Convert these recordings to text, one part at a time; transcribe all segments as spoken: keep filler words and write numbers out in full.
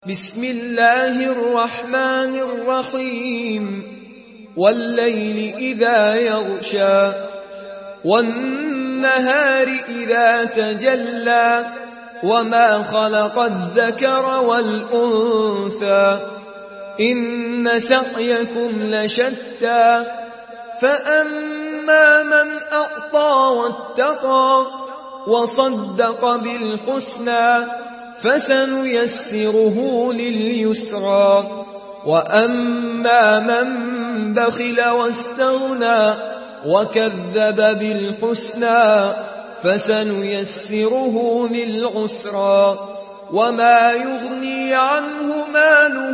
بسم الله الرحمن الرحيم والليل إذا يغشى والنهار إذا تجلى وما خلق الذكر والأنثى إن سعيكم لشتى فأما من أعطى واتقى وصدق بالحسنى فسنيسره لليسرى وأما من بخل واستغنى وكذب بالحسنى فسنيسره للعسرى وما يغني عنه ماله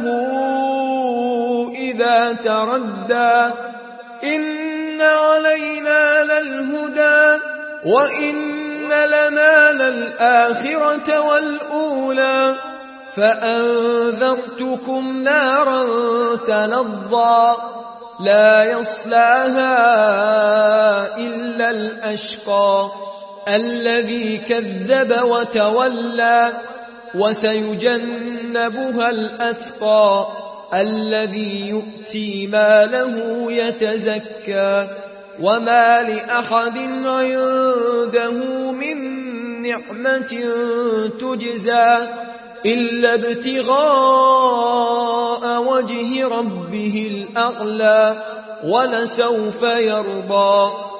إذا تردى إن علينا للهدى وإن لنا للآخرة والأولى فأنذرتكم نارا تلظى لا يصلاها إلا الأشقى الذي كذب وتولى وسيجنبها الأتقى الذي يؤتي ماله يتزكى وما لأحد عنده من نعمة تجزى إلا ابتغاء وجه ربه الأعلى ولسوف يرضى.